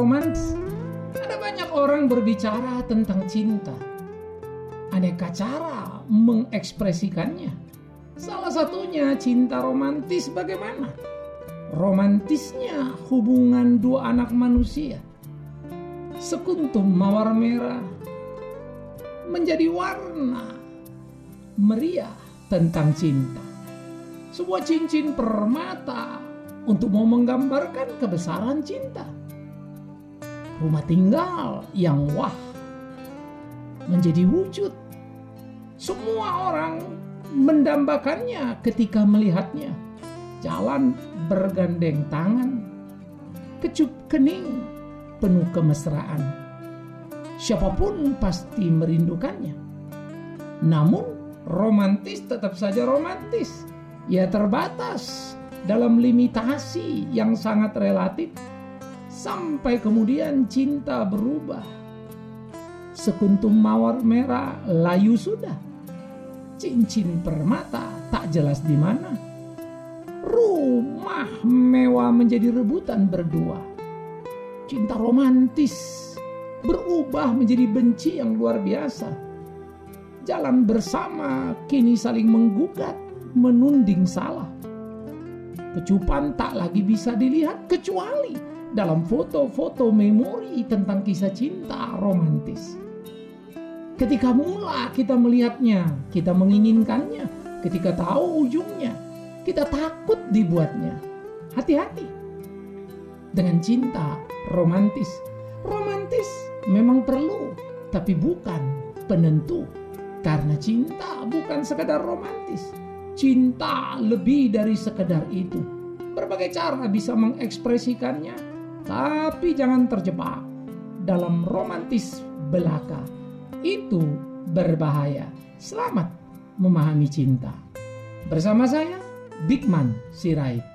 romantis. Ada banyak orang berbicara tentang cinta. Aneka cara mengekspresikannya. Salah satunya cinta romantis bagaimana? Romantisnya hubungan dua anak manusia. Sekuntum mawar merah menjadi warna meriah tentang cinta. Sebuah cincin permata untuk mau menggambarkan kebesaran cinta. Rumah tinggal yang wah menjadi wujud. Semua orang mendambakannya ketika melihatnya. Jalan bergandeng tangan, kecup kening, penuh kemesraan. Siapapun pasti merindukannya. Namun romantis tetap saja romantis. Ya terbatas dalam limitasi yang sangat relatif. Sampai kemudian cinta berubah. Sekuntum mawar merah layu sudah. Cincin permata tak jelas di mana. Rumah mewah menjadi rebutan berdua. Cinta romantis berubah menjadi benci yang luar biasa. Jalan bersama kini saling menggugat, menunding salah. Kecupan tak lagi bisa dilihat kecuali dalam foto-foto memori tentang kisah cinta romantis. Ketika mula kita melihatnya, kita menginginkannya. Ketika tahu ujungnya, kita takut dibuatnya. Hati-hati dengan cinta romantis. Romantis memang perlu, tapi bukan penentu. Karena cinta bukan sekedar romantis. Cinta lebih dari sekedar itu. Berbagai cara bisa mengekspresikannya, tapi jangan terjebak dalam romantis belaka. Itu berbahaya. Selamat memahami cinta. Bersama saya, Bigman Sirait.